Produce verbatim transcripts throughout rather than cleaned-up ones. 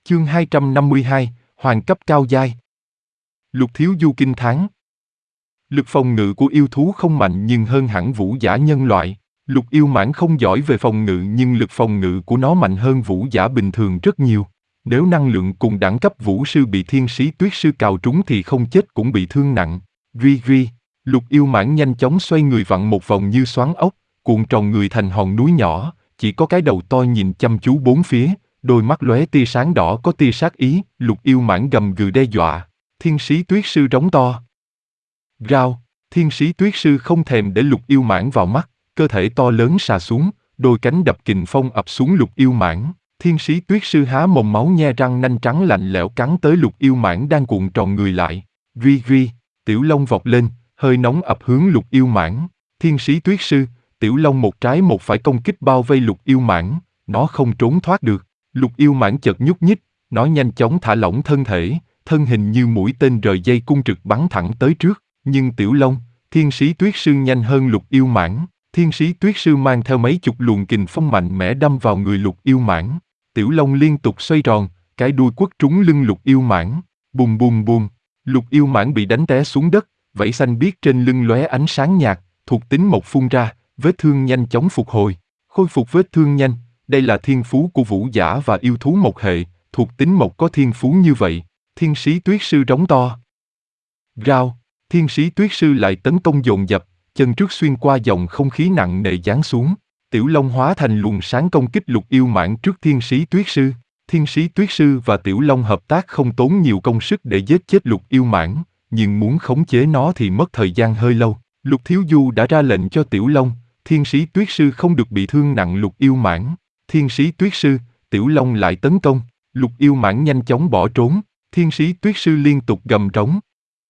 Chương hai trăm năm mươi hai, Hoàng cấp cao giai. Lục Thiếu Du kinh thán. Lực phòng ngự của yêu thú không mạnh nhưng hơn hẳn vũ giả nhân loại. Lục yêu mãng không giỏi về phòng ngự nhưng lực phòng ngự của nó mạnh hơn vũ giả bình thường rất nhiều. Nếu năng lượng cùng đẳng cấp vũ sư bị thiên sĩ tuyết sư cào trúng thì không chết cũng bị thương nặng. Ri ri, lục yêu mãng nhanh chóng xoay người vặn một vòng như xoắn ốc, cuộn tròn người thành hòn núi nhỏ, chỉ có cái đầu to nhìn chăm chú bốn phía, đôi mắt lóe tia sáng đỏ có tia sát ý. Lục yêu mãng gầm gừ đe dọa. Thiên sĩ tuyết sư rống to. Rao, thiên sĩ tuyết sư không thèm để lục yêu mãng vào mắt, cơ thể to lớn xà xuống, đôi cánh đập kình phong ập xuống lục yêu mãng. Thiên sĩ tuyết sư há mồm máu nhe răng nanh trắng lạnh lẽo cắn tới lục yêu mãng đang cuộn tròn người lại. Ri ri, tiểu long vọt lên, hơi nóng ập hướng lục yêu mãng. Thiên sĩ tuyết sư, tiểu long một trái một phải công kích bao vây lục yêu mãng, nó không trốn thoát được. Lục yêu mãng chợt nhúc nhích, nó nhanh chóng thả lỏng thân thể, thân hình như mũi tên rời dây cung trực bắn thẳng tới trước. Nhưng tiểu long, thiên sĩ tuyết sư nhanh hơn lục yêu mãng. Thiên sĩ tuyết sư mang theo mấy chục luồng kình phong mạnh mẽ đâm vào người lục yêu mãng. Tiểu long liên tục xoay tròn, cái đuôi quất trúng lưng lục yêu mãng. Bùm bùm bùm, lục yêu mãng bị đánh té xuống đất, vảy xanh biếc trên lưng lóe ánh sáng nhạt, thuộc tính mộc phun ra, vết thương nhanh chóng phục hồi. Khôi phục vết thương nhanh, đây là thiên phú của vũ giả và yêu thú mộc hệ, thuộc tính mộc có thiên phú như vậy. Thiên sĩ tuyết sư rống to. Rao, thiên sĩ tuyết sư lại tấn công dồn dập, chân trước xuyên qua dòng không khí nặng nề giáng xuống. Tiểu long hóa thành luồng sáng công kích lục yêu mãng trước thiên sĩ tuyết sư. Thiên sĩ tuyết sư và tiểu long hợp tác không tốn nhiều công sức để giết chết lục yêu mãng, nhưng muốn khống chế nó thì mất thời gian hơi lâu. Lục Thiếu Du đã ra lệnh cho tiểu long, thiên sĩ tuyết sư không được bị thương nặng lục yêu mãng. Thiên sĩ tuyết sư, tiểu long lại tấn công, lục yêu mãng nhanh chóng bỏ trốn. Thiên sĩ tuyết sư liên tục gầm trống.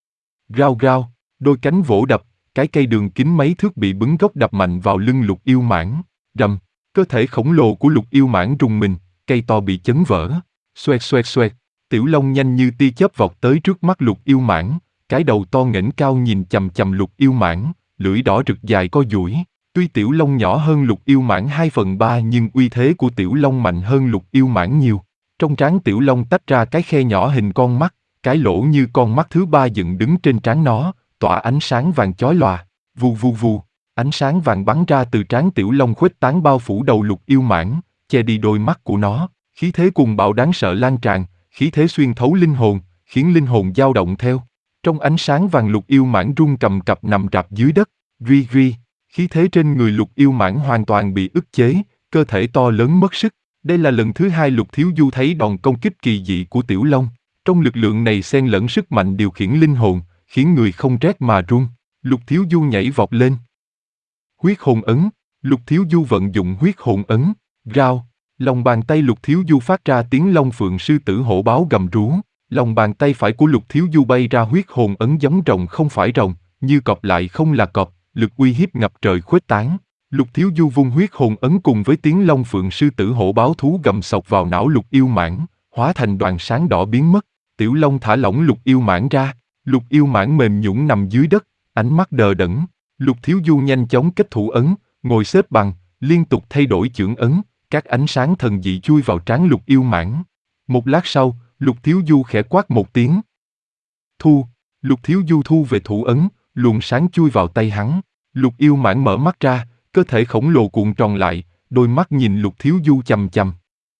Rao rao, đôi cánh vỗ đập, cái cây đường kính mấy thước bị bứng gốc đập mạnh vào lưng lục yêu mãng. Rầm, cơ thể khổng lồ của lục yêu mãng rung mình, cây to bị chấn vỡ. Xoẹt xoẹt xoẹt, tiểu long nhanh như tia chớp vọt tới trước mắt lục yêu mãng, cái đầu to nghển cao nhìn chằm chằm lục yêu mãng, lưỡi đỏ rực dài co duỗi. Tuy tiểu long nhỏ hơn lục yêu mãng hai phần ba nhưng uy thế của tiểu long mạnh hơn lục yêu mãng nhiều. Trong trán tiểu long tách ra cái khe nhỏ hình con mắt, cái lỗ như con mắt thứ ba dựng đứng trên trán nó, tỏa ánh sáng vàng chói lòa. Vù vù vù, ánh sáng vàng bắn ra từ trán tiểu long khuếch tán bao phủ đầu lục yêu mãng, che đi đôi mắt của nó. Khí thế cuồng bạo đáng sợ lan tràn, khí thế xuyên thấu linh hồn, khiến linh hồn dao động theo. Trong ánh sáng vàng lục yêu mãng run cầm cập nằm rạp dưới đất. Ri ri, khí thế trên người lục yêu mãng hoàn toàn bị ức chế, cơ thể to lớn mất sức. Đây là lần thứ hai Lục Thiếu Du thấy đòn công kích kỳ dị của tiểu long. Trong lực lượng này xen lẫn sức mạnh điều khiển linh hồn, khiến người không rét mà run. Lục Thiếu Du nhảy vọt lên. Huyết hồn ấn. Lục Thiếu Du vận dụng huyết hồn ấn. Rao, lòng bàn tay Lục Thiếu Du phát ra tiếng long phượng sư tử hổ báo gầm rú. Lòng bàn tay phải của Lục Thiếu Du bay ra huyết hồn ấn giống rồng không phải rồng, như cọp lại không là cọp, lực uy hiếp ngập trời khuếch tán. Lục Thiếu Du vung huyết hồn ấn cùng với tiếng long phượng sư tử hổ báo thú gầm sộc vào não lục yêu mãng, hóa thành đoàn sáng đỏ biến mất. Tiểu long thả lỏng lục yêu mãng ra, lục yêu mãng mềm nhũn nằm dưới đất, ánh mắt đờ đẫn. Lục Thiếu Du nhanh chóng kết thủ ấn, ngồi xếp bằng, liên tục thay đổi chưởng ấn, các ánh sáng thần dị chui vào trán lục yêu mãng. Một lát sau, Lục Thiếu Du khẽ quát một tiếng. Thu, Lục Thiếu Du thu về thủ ấn, luồng sáng chui vào tay hắn. Lục yêu mãng mở mắt ra, cơ thể khổng lồ cuộn tròn lại, đôi mắt nhìn Lục Thiếu Du chằm chằm.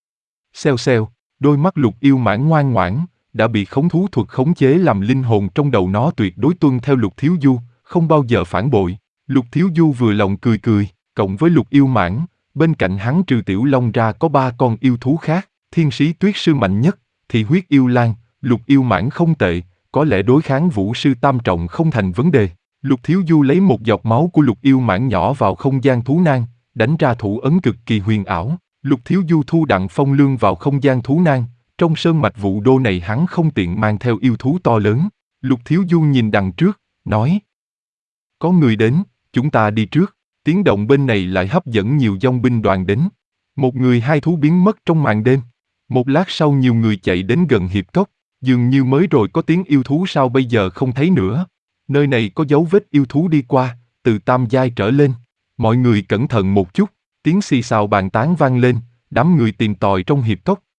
Xèo xèo, đôi mắt lục yêu mãng ngoan ngoãn, đã bị khống thú thuật khống chế làm linh hồn trong đầu nó tuyệt đối tuân theo Lục Thiếu Du, không bao giờ phản bội. Lục Thiếu Du vừa lòng cười cười, cộng với lục yêu mãng, bên cạnh hắn trừ tiểu long ra có ba con yêu thú khác. Thiên sĩ tuyết sư mạnh nhất, thì huyết yêu lang, lục yêu mãng không tệ, có lẽ đối kháng vũ sư tam trọng không thành vấn đề. Lục Thiếu Du lấy một giọt máu của lục yêu mãng nhỏ vào không gian thú nang, đánh ra thủ ấn cực kỳ huyền ảo. Lục Thiếu Du thu Đặng Phong Lương vào không gian thú nang, trong sơn mạch Vũ Đô này hắn không tiện mang theo yêu thú to lớn. Lục Thiếu Du nhìn đằng trước, nói: có người đến, chúng ta đi trước. Tiếng động bên này lại hấp dẫn nhiều dòng binh đoàn đến. Một người hai thú biến mất trong màn đêm. Một lát sau nhiều người chạy đến gần hiệp cốc, dường như mới rồi có tiếng yêu thú sao bây giờ không thấy nữa. Nơi này có dấu vết yêu thú đi qua, từ tam giai trở lên. Mọi người cẩn thận một chút, tiếng xì xào bàn tán vang lên, đám người tìm tòi trong hiệp cốc.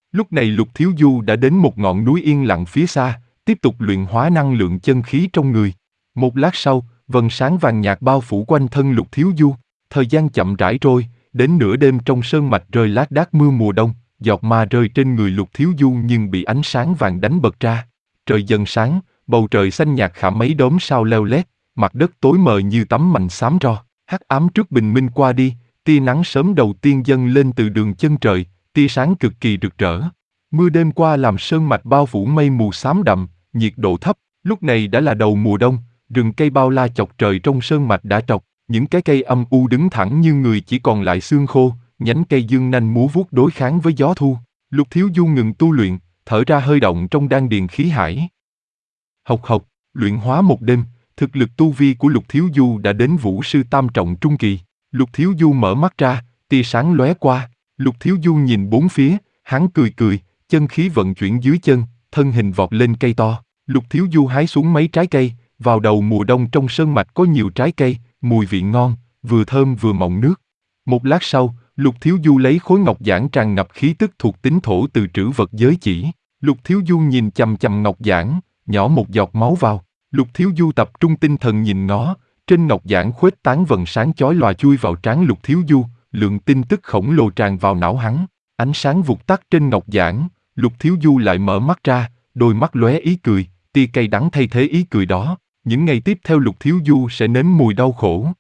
Lúc này Lục Thiếu Du đã đến một ngọn núi yên lặng phía xa, tiếp tục luyện hóa năng lượng chân khí trong người. Một lát sau, vầng sáng vàng nhạt bao phủ quanh thân Lục Thiếu Du. Thời gian chậm rãi trôi, đến nửa đêm trong sơn mạch rơi lác đác mưa mùa đông, giọt ma rơi trên người Lục Thiếu Du nhưng bị ánh sáng vàng đánh bật ra. Trời dần sáng, bầu trời xanh nhạt khả mấy đốm sao leo lét, mặt đất tối mờ như tấm mành xám ro. Hắc ám trước bình minh qua đi, tia nắng sớm đầu tiên dâng lên từ đường chân trời, tia sáng cực kỳ rực rỡ. Mưa đêm qua làm sơn mạch bao phủ mây mù xám đậm, nhiệt độ thấp. Lúc này đã là đầu mùa đông, rừng cây bao la chọc trời trong sơn mạch đã trọc, những cái cây âm u đứng thẳng như người chỉ còn lại xương khô, nhánh cây dương nanh múa vuốt đối kháng với gió thu. Lục Thiếu Du ngừng tu luyện, thở ra hơi động trong đan điền khí hải. Hộc hộc, luyện hóa một đêm, thực lực tu vi của Lục Thiếu Du đã đến vũ sư tam trọng trung kỳ. Lục Thiếu Du mở mắt ra, tia sáng lóe qua. Lục Thiếu Du nhìn bốn phía, hắn cười cười, chân khí vận chuyển dưới chân, thân hình vọt lên cây to. Lục Thiếu Du hái xuống mấy trái cây. Vào đầu mùa đông trong sơn mạch có nhiều trái cây, mùi vị ngon, vừa thơm vừa mọng nước. Một lát sau, Lục Thiếu Du lấy khối ngọc giản tràn ngập khí tức thuộc tính thổ từ trữ vật giới chỉ. Lục Thiếu Du nhìn chằm chằm ngọc giản, nhỏ một giọt máu vào. Lục Thiếu Du tập trung tinh thần nhìn ngó, trên ngọc giản khuếch tán vầng sáng chói lòa chui vào trán Lục Thiếu Du, lượng tin tức khổng lồ tràn vào não hắn. Ánh sáng vụt tắt trên ngọc giản, Lục Thiếu Du lại mở mắt ra, đôi mắt lóe ý cười, tia cay đắng thay thế ý cười đó. Những ngày tiếp theo Lục Thiếu Du sẽ nếm mùi đau khổ.